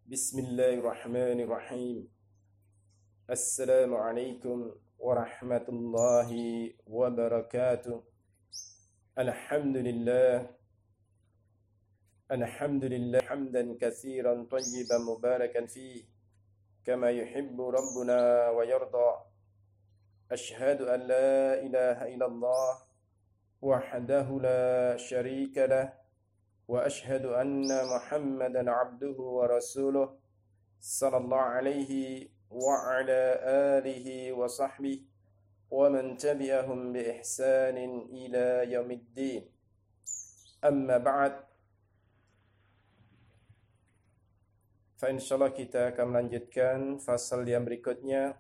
Bismillahirrahmanirrahim. Assalamualaikum warahmatullahi wabarakatuh. Alhamdulillah hamdan katsiran tayyiban mubarakan fihi kama yuhibbu rabbuna wa yarda. Ashhadu an la ilaha illallah wahdahu la syarika lah wa ashhadu anna Muhammadan abduhu wa rasuluh sallallahu alaihi wa ala alihi wa sahbihi wa man tabi'ahum bi ihsanin ila yaumiddin. Amma ba'd. Fa insyaallah kita akan melanjutkan fasal yang berikutnya.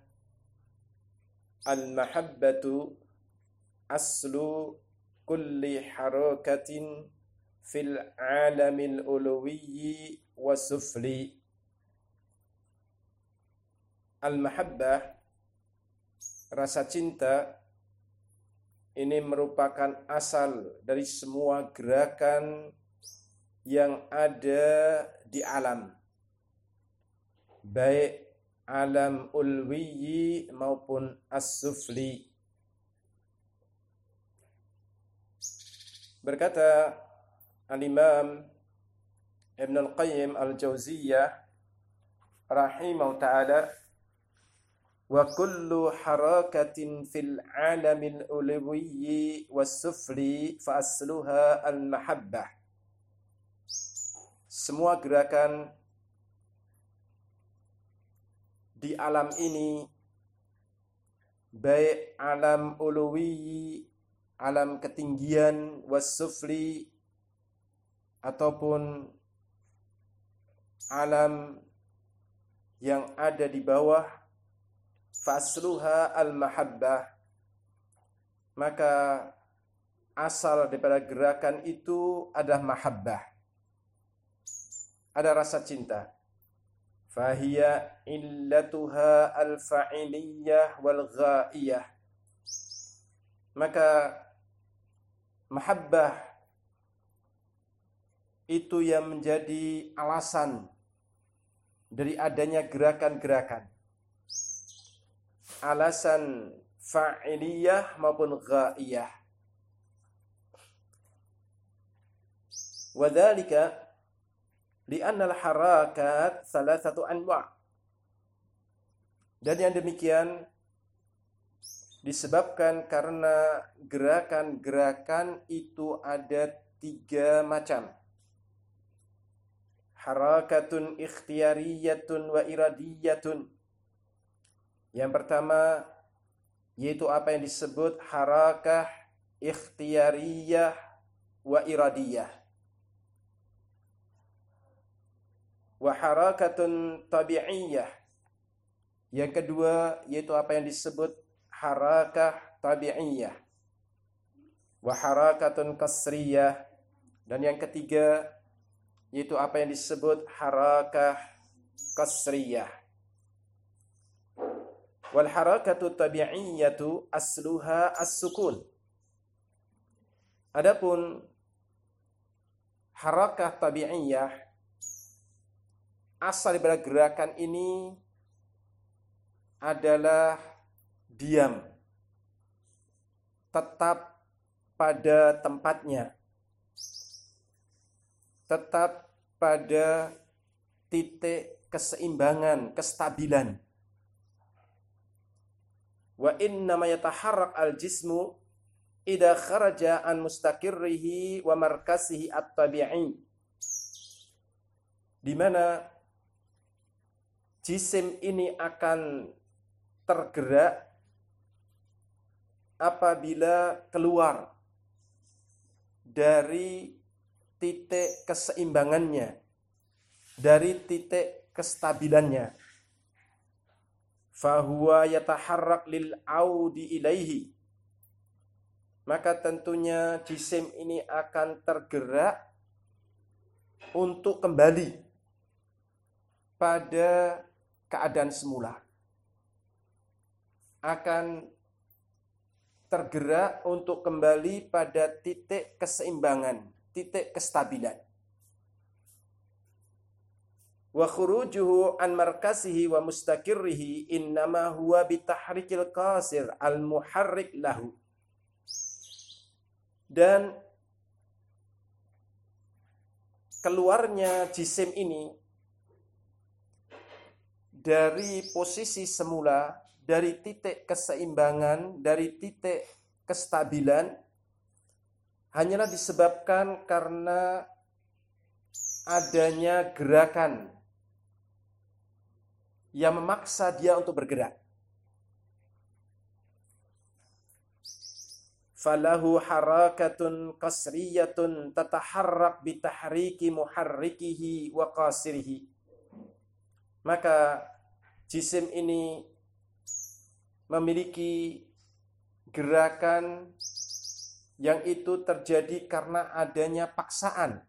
Al-mahabbatu aslu kulli harakatin fil alamil uluwiyyi wasufli. Al-mahabbah, rasa cinta, ini merupakan asal dari semua gerakan yang ada di alam, baik alam ulwiyyi maupun as-sufli. Berkata Al-Imam Ibn Al-Qayyim Al-Jauziyah rahimahu ta'ala, wa kullu harakatin fil alamil ulwiyyi was-sufli fa asluha al-mahabbah. Semua gerakan di alam ini, baik alam uluwi, alam ketinggian, was-sufli, ataupun alam yang ada di bawah, fasluha al-mahabbah, maka asal daripada gerakan itu adalah mahabbah, ada rasa cinta. Fahiya illatuha al-fa'iliyah wal-ghaiyah, maka mahabbah itu yang menjadi alasan dari adanya gerakan-gerakan, alasan fa'iliyah maupun ghaiyah. Wa dzalika li'anna al-harakat thalathatu anwa'. Dan yang demikian disebabkan karena gerakan-gerakan itu ada 3 macam. Harakatun ikhtiyariyatun wa iradiyatun. Yang pertama yaitu apa yang disebut harakah ikhtiyariyah wa iradiyah. Wa harakatun tabi'iyah. Yang kedua yaitu apa yang disebut harakah tabi'iyah. Wa harakatun kasriyah. Dan yang ketiga yaitu apa yang disebut harakah kasriyah. Wal harakatu tabi'iyatu asluha as-sukun. Adapun harakah tabi'iyah, asal daripada gerakan ini adalah diam, tetap pada tempatnya, tetap pada titik keseimbangan, kestabilan. Wa innama yataharrak al-jismu idza kharaja an mustaqirrihi wa markasihi at-tabi'i. Di mana jisim ini akan tergerak apabila keluar dari titik keseimbangannya, dari titik kestabilannya. Fahuwa yataharrak lil audi ilaihi. Maka tentunya jisim ini akan tergerak untuk kembali pada keadaan semula. Akan tergerak untuk kembali pada titik keseimbangan, titik kestabilan. wa khurujuhu an markasihi wa mustaqirrihi innama huwa bitahrikil qasir al-muharrik lahu. Dan keluarnya jisim ini dari posisi semula, dari titik keseimbangan, dari titik kestabilan, hanyalah disebabkan karena adanya gerakan yang memaksa dia untuk bergerak. Falahu harakatun qasriyatun tataharrak bitahriki muharrikihi wa qasirihi. Maka jisim ini memiliki gerakan yang itu terjadi karena adanya paksaan.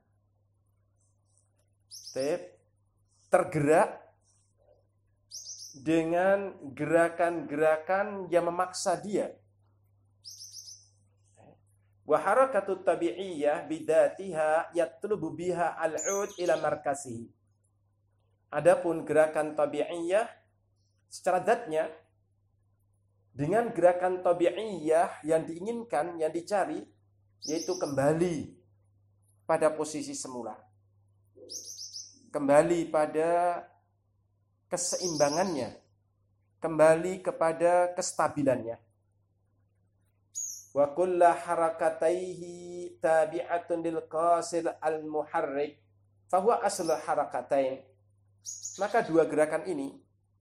Tergerak dengan gerakan-gerakan yang memaksa dia. Wa harakatut tabi'iyyah bidatiha yatlubu biha al-'ud ila markasihi. Adapun gerakan tabi'iyah secara zatnya, dengan gerakan tabi'iyah yang diinginkan, yang dicari, yaitu kembali pada posisi semula, kembali pada keseimbangannya, kembali kepada kestabilannya. Wa kullu harakataihi tabi'atun lil qasil al-muharrik fa huwa aslu harakatain. Maka dua gerakan ini,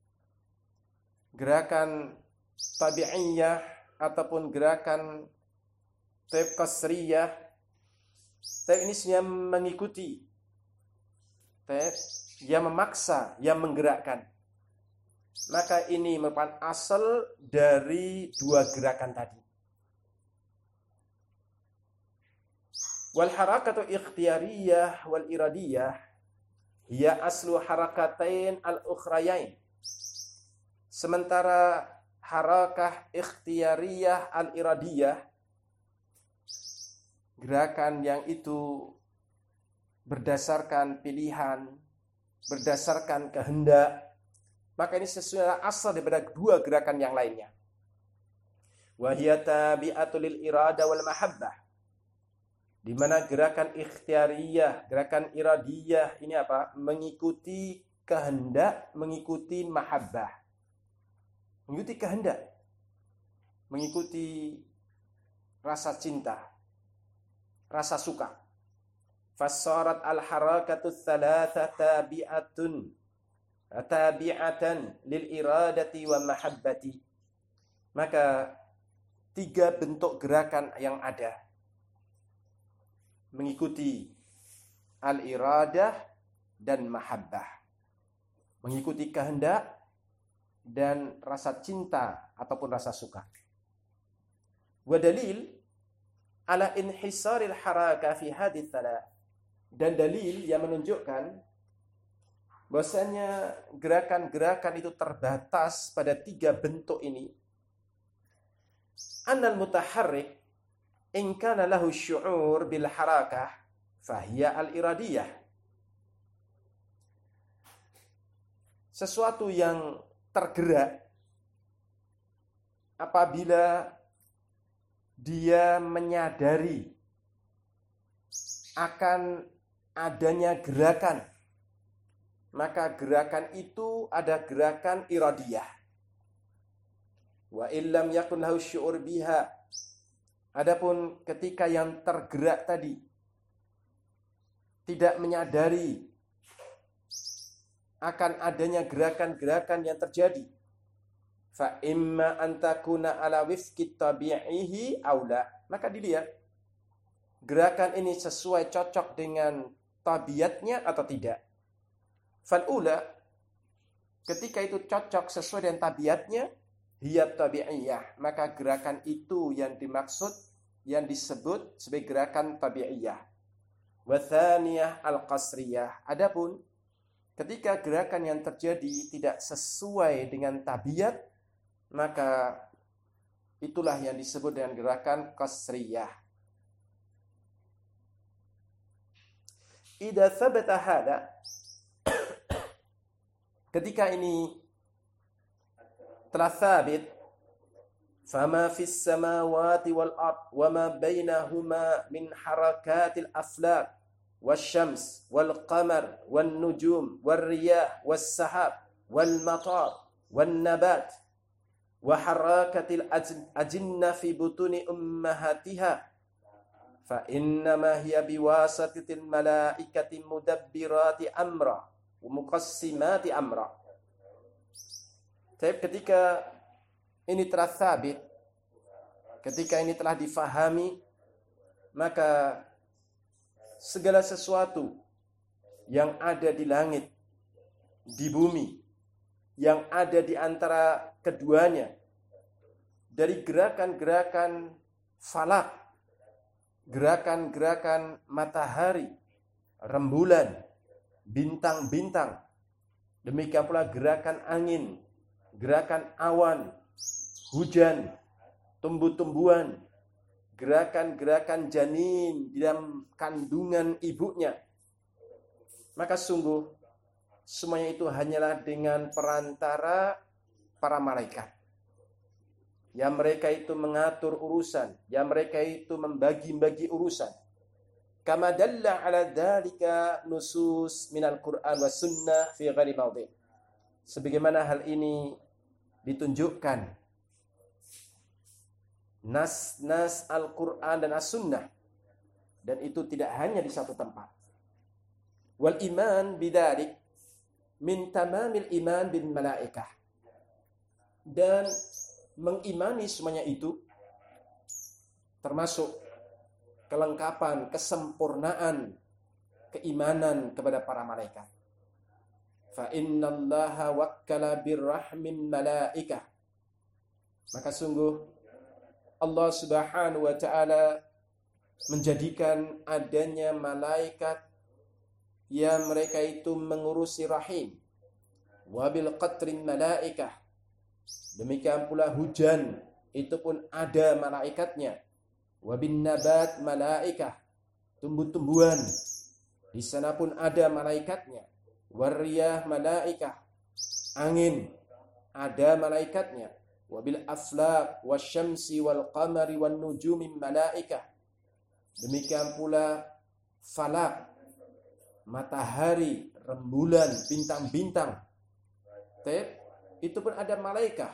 gerakan tabi'iyah ataupun gerakan qasriyah, ini sebenarnya mengikuti, yang memaksa, yang menggerakkan. Maka ini merupakan asal dari dua gerakan tadi. Wal harakatu ikhtiyariyah wal iradiyah hiya aslu harakatain al-ukhrayain. Sementara harakah ikhtiyariyah al-iradiyah, gerakan yang itu berdasarkan pilihan, berdasarkan kehendak, maka ini sesuai asal daripada dua gerakan yang lainnya. Wa hiya tabi'atul lil irada wal mahabbah. Di mana gerakan ikhtiyariyah, gerakan iradiyah ini apa? Mengikuti kehendak, mengikuti mahabbah. Mengikuti kehendak, mengikuti rasa cinta, rasa suka. Fassarat al-harakatu tsalatsa tabi'atan lil iradati wa mahabbati. Maka tiga bentuk gerakan yang ada mengikuti al-iradah dan mahabbah, mengikuti kehendak dan rasa cinta ataupun rasa suka. Wa dalil ala inhisaril haraka fi hadhihi thalath, dan dalil yang menunjukkan bahwasanya gerakan-gerakan itu terbatas pada tiga bentuk ini. Annal mutaharrik in kana lahu syu'ur bil harakah fahiya al-iradiyah. Sesuatu yang tergerak apabila dia menyadari akan adanya gerakan, maka gerakan itu ada gerakan iradiyah. Wa illam yakun lahu syu'ur biha. Adapun ketika yang tergerak tadi tidak menyadari akan adanya gerakan-gerakan yang terjadi, fa imma an takuna ala wifqi tabi'ihi aula, maka dilihat gerakan ini sesuai cocok dengan tabiatnya atau tidak. Fal ula, ketika itu cocok sesuai dengan tabiatnya, hiya tabi'iyah, maka gerakan itu yang dimaksud, yang disebut sebagai gerakan tabi'iyah. Wa thaniyah al-qasriyah. Adapun ketika gerakan yang terjadi tidak sesuai dengan tabiat, maka itulah yang disebut dengan gerakan qasriyah. Idza thabata hada, Ketika ini telah sabit, fama fis samawati wal ard wa ma bainahuma min harakatil aflak wasyams wal qamar wan nujum war riyah was sahab wal matar wan nabat wa harakatil ajinna fi butuni ummahatiha fa innama hiya biwasatatil malaikati mudabbirati amra wa muqassimati amra. Tapi ketika ini telah sabit, ketika ini telah difahami, maka segala sesuatu yang ada di langit, di bumi, yang ada di antara keduanya, dari gerakan-gerakan falak, gerakan-gerakan matahari, rembulan, bintang-bintang, demikian pula gerakan angin, gerakan awan, hujan, tumbuh-tumbuhan, gerakan-gerakan janin di dalam kandungan ibunya. Maka sungguh semuanya itu hanyalah dengan perantara para malaikat. Yang mereka itu mengatur urusan, yang mereka itu membagi-bagi urusan. Kama dalla ala dzalika nusus minal Qur'an was sunnah fi ghairi mawdi'. Sebagaimana hal ini ditunjukkan nas-nas Al-Quran dan As-Sunnah, dan itu tidak hanya di satu tempat. Wal iman bidzalik min tamamil iman bin malaikah, dan mengimani semuanya itu termasuk kelengkapan, kesempurnaan keimanan kepada para malaikat. Fa innallaha wakkala birrahmin malaikah, maka sungguh Allah Subhanahu wa taala menjadikan adanya malaikat yang mereka itu mengurusi rahim. Wa bil qatrin malaikah, demikian pula hujan itu pun ada malaikatnya. Wa bin nabat malaikah, tumbuh-tumbuhan di sana pun ada malaikatnya. Wariyah malaikah, angin ada malaikatnya. Wabil aflaq wasyamsi wal qamari wan nujumi malaikah, demikian pula falak, matahari, rembulan, bintang-bintang, itu pun ada malaikat.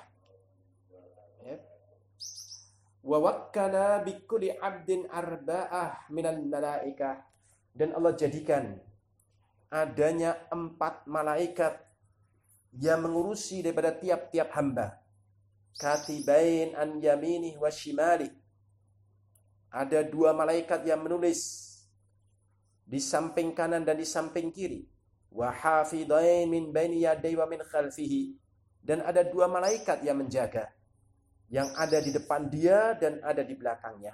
Wa wakkala bikulli abdin arba'ah minal malaikah, dan Allah jadikan adanya 4 malaikat yang mengurusi daripada tiap-tiap hamba. Katibain an yaminih wa shimali, ada 2 malaikat yang menulis di samping kanan dan di samping kiri. Wa hafidain min baini yadayhi wa min khalfihi, dan ada 2 malaikat yang menjaga, yang ada di depan dia dan ada di belakangnya.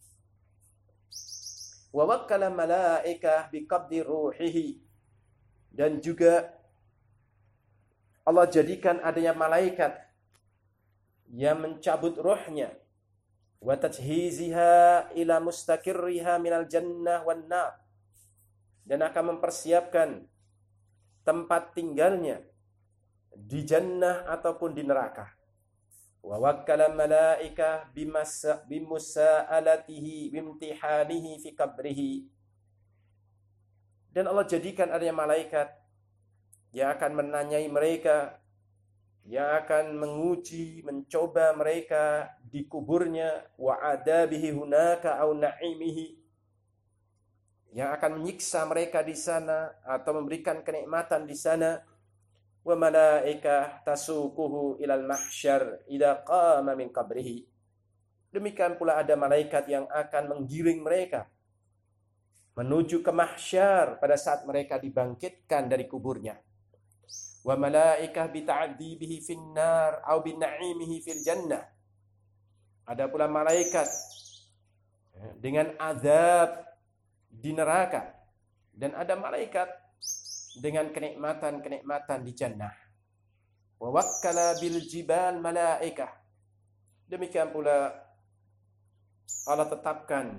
Wa wakkala malaikah biqabdi ruhihi, dan juga Allah jadikan adanya malaikat yang mencabut rohnya. Wa tajhiziha ila mustaqirriha minal jannah wan nar, dan akan mempersiapkan tempat tinggalnya di jannah ataupun di neraka. Wa wakkala malaikah bimusa'alatihi bimtihanihi fi qabrihi, dan Allah jadikan adanya malaikat yang akan menanyai mereka, yang akan menguji, mencoba mereka di kuburnya. Wa adabihi hunaka au na'imihi, yang akan menyiksa mereka di sana atau memberikan kenikmatan di sana. Wa malaikah tasuquhu ilal mahsyar idza qama min qabrihi, demikian pula ada malaikat yang akan menggiring mereka menuju ke mahsyar pada saat mereka dibangkitkan dari kuburnya. Wa malaikah bita'dzibihi finnar au bin'aimihi fil jannah, ada pula malaikat dengan azab di neraka, dan ada malaikat dengan kenikmatan-kenikmatan di jannah. Wa wakkala bil jibal malaikah, demikian pula Allah tetapkan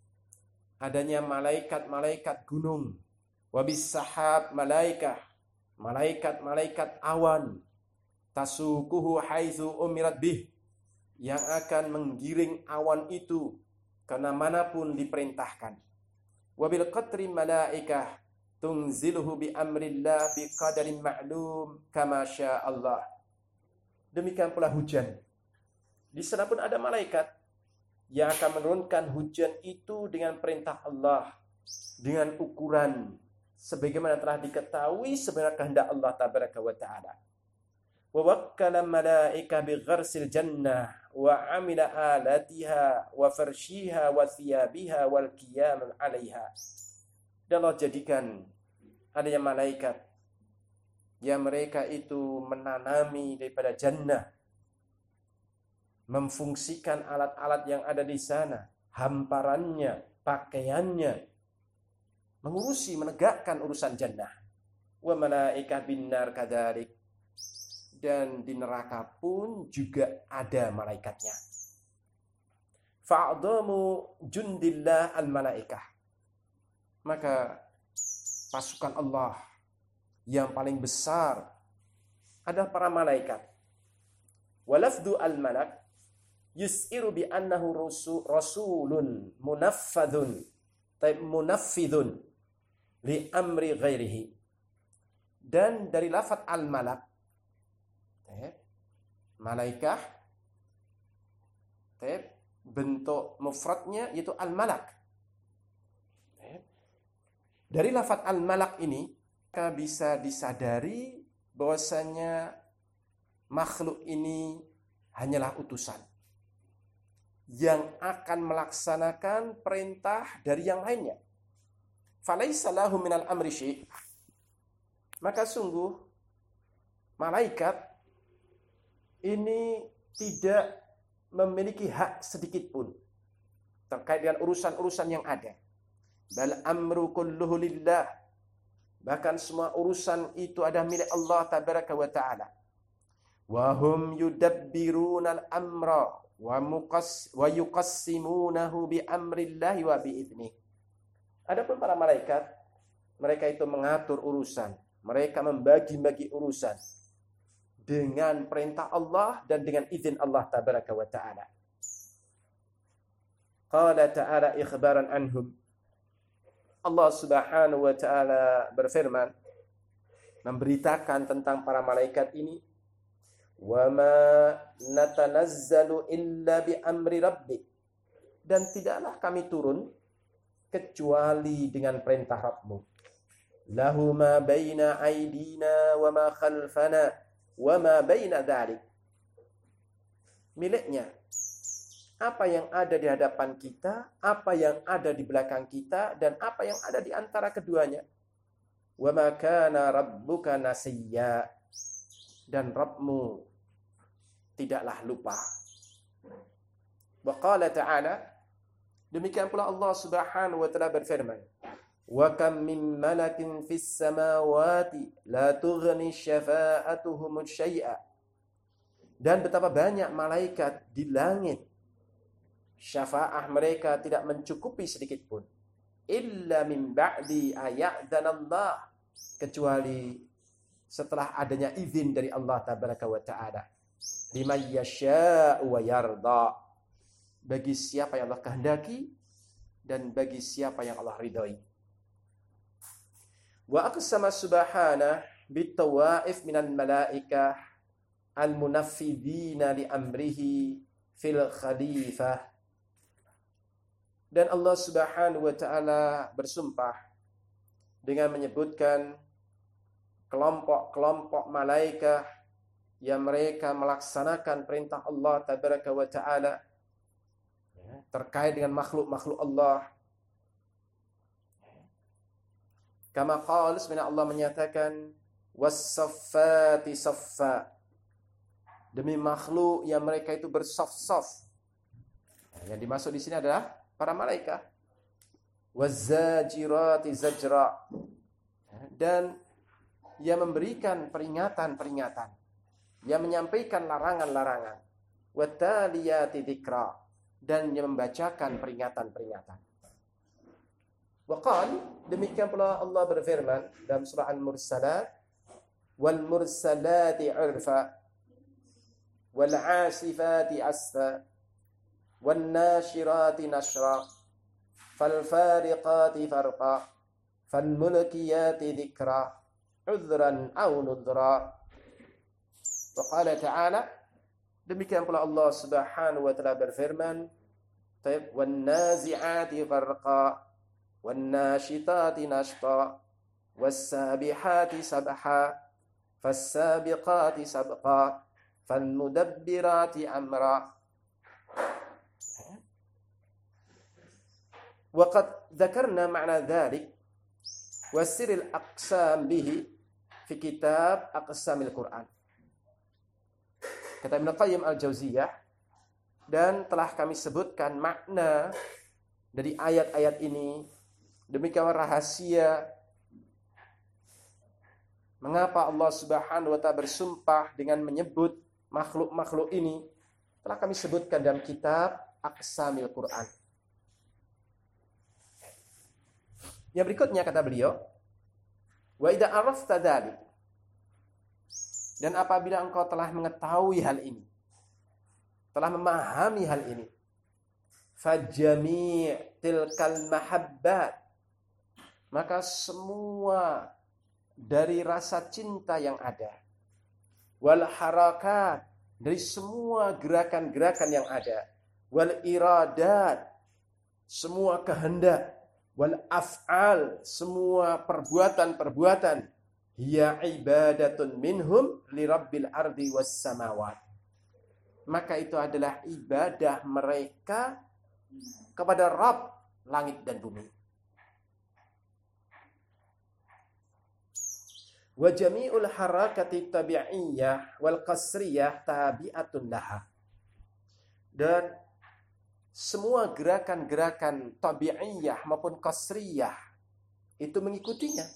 adanya malaikat-malaikat gunung. Wa bis sahab malaikah, malaikat-malaikat awan, tasukuhu haitsu umirat bih, yang akan menggiring awan itu kemana manapun diperintahkan. Wabil qatri malaikah tunziluhu bi amrillah bi qadarin ma'lum kama syaa Allah. Demikian pula hujan. Di sana pun ada malaikat yang akan menurunkan hujan itu dengan perintah Allah, dengan ukuran sebagaimana telah diketahui sebenarnya kehendak Allah tabaraka wa taala. Wa wakkala malaika bi gharsil jannah wa amila alatiha wa farshiha wa thiyabiha wal qiyam 'alaiha. Dan Allah jadikan adanya malaikat yang mereka itu menanami daripada jannah, memfungsikan alat-alat yang ada di sana, hamparannya, pakaiannya, mengurusi, menegakkan urusan jannah. Wa malaikah binnar kadzalik. Dan di neraka pun juga ada malaikatnya. Fa'adhamu jundillah al-malaikah. Maka pasukan Allah yang paling besar adalah para malaikat. Walafdu al-malak yus'iru bi annahu rasulun munaffidun li amri ghairihi. Dan dari lafaz al-malak, malaikah, bentuk mufradnya yaitu al-malak. Dari lafaz al-malak ini maka bisa disadari bahwasanya makhluk ini hanyalah utusan yang akan melaksanakan perintah dari yang lainnya. Falaisa lahu minal amri syai'. Maka sungguh malaikat ini tidak memiliki hak sedikit pun terkait dengan urusan-urusan yang ada. Bal amru kulluhu lillah. Bahkan semua urusan itu adalah milik Allah tabaraka wa ta'ala. Wa hum yudabbiruna al-amra wa yuqassimunahu bi amrillahi wa bi idnih. Adapun para malaikat, mereka itu mengatur urusan, mereka membagi-bagi urusan dengan perintah Allah dan dengan izin Allah tabaraka wa ta'ala. Qala ta'ala ikhbaran anhum. Allah Subhanahu wa taala berfirman memberitakan tentang para malaikat ini, wa ma natanazzalu illa bi amri rabbik. Dan tidaklah kami turun kecuali dengan perintah Rabbmu. Lahu ma baina aydina wa ma khalfana wa ma baina dzalik. Miliknya apa yang ada di hadapan kita, apa yang ada di belakang kita, dan apa yang ada di antara keduanya. Wa ma kana rabbuka nasiyya. Dan Rabbmu tidaklah lupa. Wa qala ta'ala, demikian pula Allah Subhanahu wa ta'ala berfirman, wa kam min malakin fis samawati la tughni syafa'atuhum syai'a. Dan betapa banyak malaikat di langit, syafaah mereka tidak mencukupi sedikit pun. Illa min ba'di aya'danallah. Kecuali setelah adanya izin dari Allah tabaraka wa ta'ala. Liman yasha'u wa yarda. Bagi siapa yang Allah kehendaki dan bagi siapa yang Allah ridhai. Wa aqsama subhanahu bitawaif minal malaikah al-munaffidina li amrihi fil khalifah. Dan Allah Subhanahu wa taala bersumpah dengan menyebutkan kelompok-kelompok malaikat yang mereka melaksanakan perintah Allah tabaraka wa taala terkait dengan makhluk-makhluk Allah. Kama qala sebenarnya Allah menyatakan was-saffati saffa. Demi makhluk yang mereka itu bersaf-saf. Yang dimaksud di sini adalah para malaikat. Waz-zajirati zajra. Dan yang memberikan peringatan-peringatan, yang menyampaikan larangan-larangan. Wattaliyati dzikra. Dan yang membacakan peringatan-peringatan. Wa qala, demikian pula Allah berfirman dalam surah Al-Mursalat, wal mursalati 'urfa wal 'asifati 'asfa wan nashirati nashra fal fariqati farqa fal mulkiyati dzikra udhran aw nudhra. Wa qala ta'ala, demikian pula Allah Subhanahu wa taala berfirman, wan nazi'ati gharqa wan nashitati nashta was sabihati sabha fas sabiqati sabqa fal mudabbirati amra. Wa qad dzakarna ma'na dzalik wa sirril aqsam bihi fi kitab aqsamil Qur'an. Kata Ibnu Qayyim Al-Jauziyah, dan telah kami sebutkan makna dari ayat-ayat ini, demikian rahasia mengapa Allah Subhanahu wa taala bersumpah dengan menyebut makhluk-makhluk ini, telah kami sebutkan dalam kitab Aqsamil Quran. Yang berikutnya kata beliau, wa idza arafta dzalik, dan apabila engkau telah mengetahui hal ini, telah memahami hal ini, fajami' tilkal mahabbat, maka semua dari rasa cinta yang ada, wal harakat, dari semua gerakan-gerakan yang ada, wal iradat, semua kehendak, wal af'al, semua perbuatan-perbuatan, hiya ibadatun minhum li rabbil ardi was samawat, maka itu adalah ibadah mereka kepada Rabb langit dan bumi. Wa jami'ul harakati tabi'iyyah wal qasriyah tabi'atun laha, dan semua gerakan-gerakan tabi'iyyah maupun qasriyah itu mengikutinya.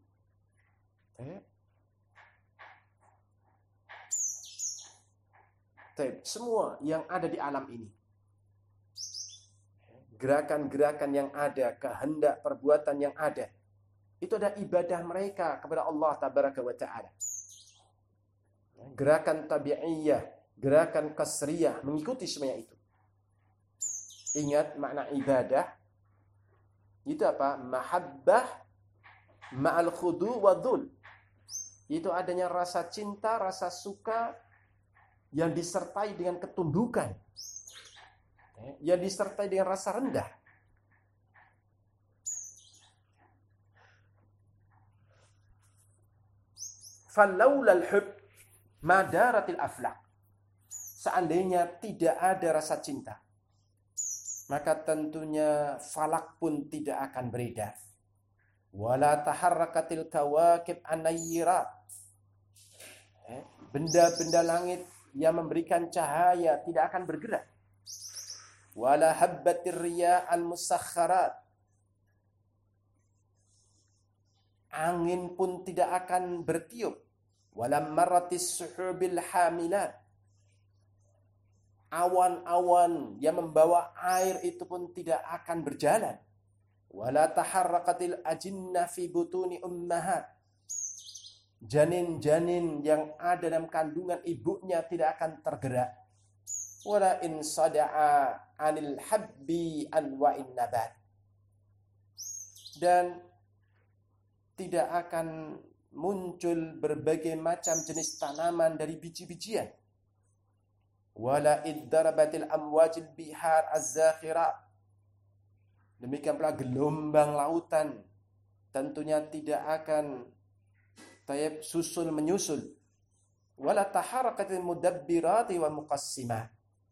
Semua yang ada di alam ini, gerakan-gerakan yang ada, kehendak perbuatan yang ada, itu adalah ibadah mereka kepada Allah Tabaraka wa Ta'ala. Gerakan tabi'iyah, gerakan qasriyah, mengikuti semuanya itu. Ingat makna ibadah itu apa? Mahabbah ma'al khudu wa dhul. Itu adanya rasa cinta, rasa suka yang disertai dengan ketundukan, yang disertai dengan rasa rendah. Falaulal hub madaratil aflaq, seandainya tidak ada rasa cinta, maka tentunya falak pun tidak akan beredar. Wala taharrakatil kawakib anayyirat, benda-benda langit yang memberikan cahaya tidak akan bergerak. Wala habbatir riya'al musakharat, angin pun tidak akan bertiup. Wala marratis suhubil hamilat, awan-awan yang membawa air itu pun tidak akan berjalan. Wala taharrakatil ajinna fi butuni ummahat, janin-janin yang ada dalam kandungan ibunya tidak akan tergerak. Wala in sada'a anil habbi anwa'in nabat, dan tidak akan muncul berbagai macam jenis tanaman dari biji-bijian. Wala iddarabatil amwajil bihar az-zakhira, demikian pula gelombang lautan tentunya tidak akan susul menyusul. Wala taharakatil mudabbirati wa muqassimat,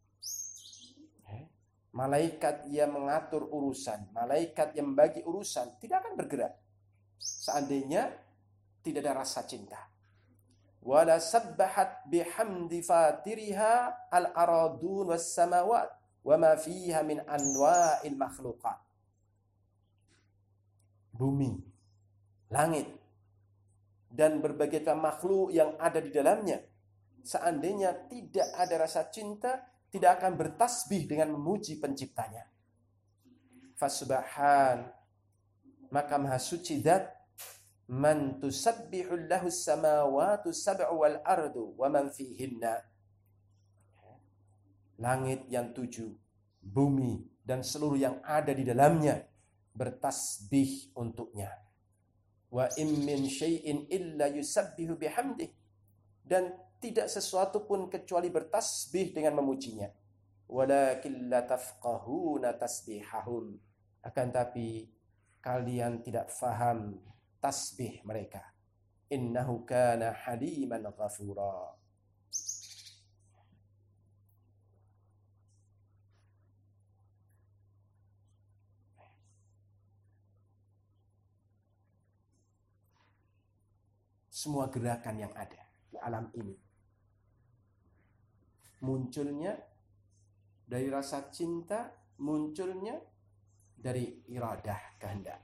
malaikat yang mengatur urusan, malaikat yang membagi urusan tidak akan bergerak seandainya tidak ada rasa cinta. Wala sabbahat bihamdi fatiriha al-aradun was samawat wa ma fiha min anwa'il makhluqat, bumi, langit, dan berbagai makhluk yang ada di dalamnya, seandainya tidak ada rasa cinta, tidak akan bertasbih dengan memuji penciptanya. Fasubhan, maka maha suci zat Man tusabbihu lahu samawati sab'u wal ardu wa man fihinna. Langit yang 7, bumi dan seluruh yang ada di dalamnya bertasbih untuknya. Wa in min syai'in illa yusabbihu bihamdih. Dan tidak sesuatu pun kecuali bertasbih dengan memujinya. Walakin la tafqahuna tasbihahum. Akan tapi kalian tidak faham tasbih mereka. Innahu kana haliman ghafura. Semua gerakan yang ada di alam ini munculnya dari rasa cinta, munculnya dari iradah, kehendak.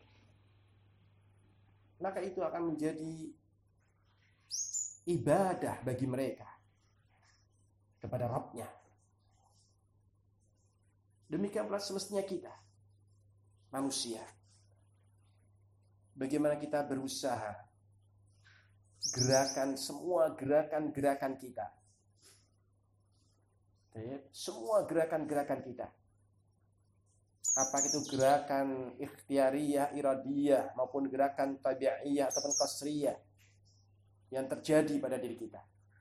Maka itu akan menjadi ibadah bagi mereka kepada Rabb-nya. Demikian pula semestinya kita, manusia. Bagaimana kita berusaha semua gerakan-gerakan kita. Semua gerakan-gerakan kita. Apakah itu gerakan ikhtiariyah, iradiyah, maupun gerakan tabi'iyah ataupun qasriyah yang terjadi pada diri kita.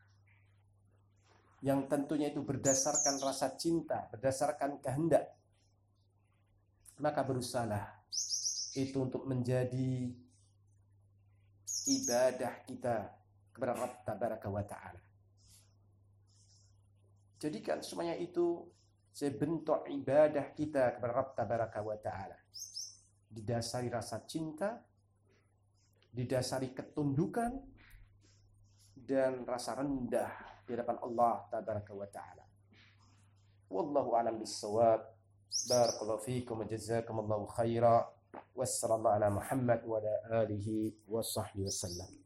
Yang tentunya itu berdasarkan rasa cinta, berdasarkan kehendak. Maka berusahalah itu untuk menjadi ibadah kita kepada Rabb Tabaraka wa Ta'ala. Jadikan semuanya itu sebentuk ibadah kita kepada Rabb Tabaraka wa Ta'ala. Didasari rasa cinta, didasari ketundukan, dan rasa rendah di hadapan Allah Tabaraka wa Ta'ala. Wallahu a'lam bis-shawab. Barakallahu fiikum wa jazakumullahu khaira. Wassallallahu ala Muhammad wa ala alihi wa sahbihi wasallam.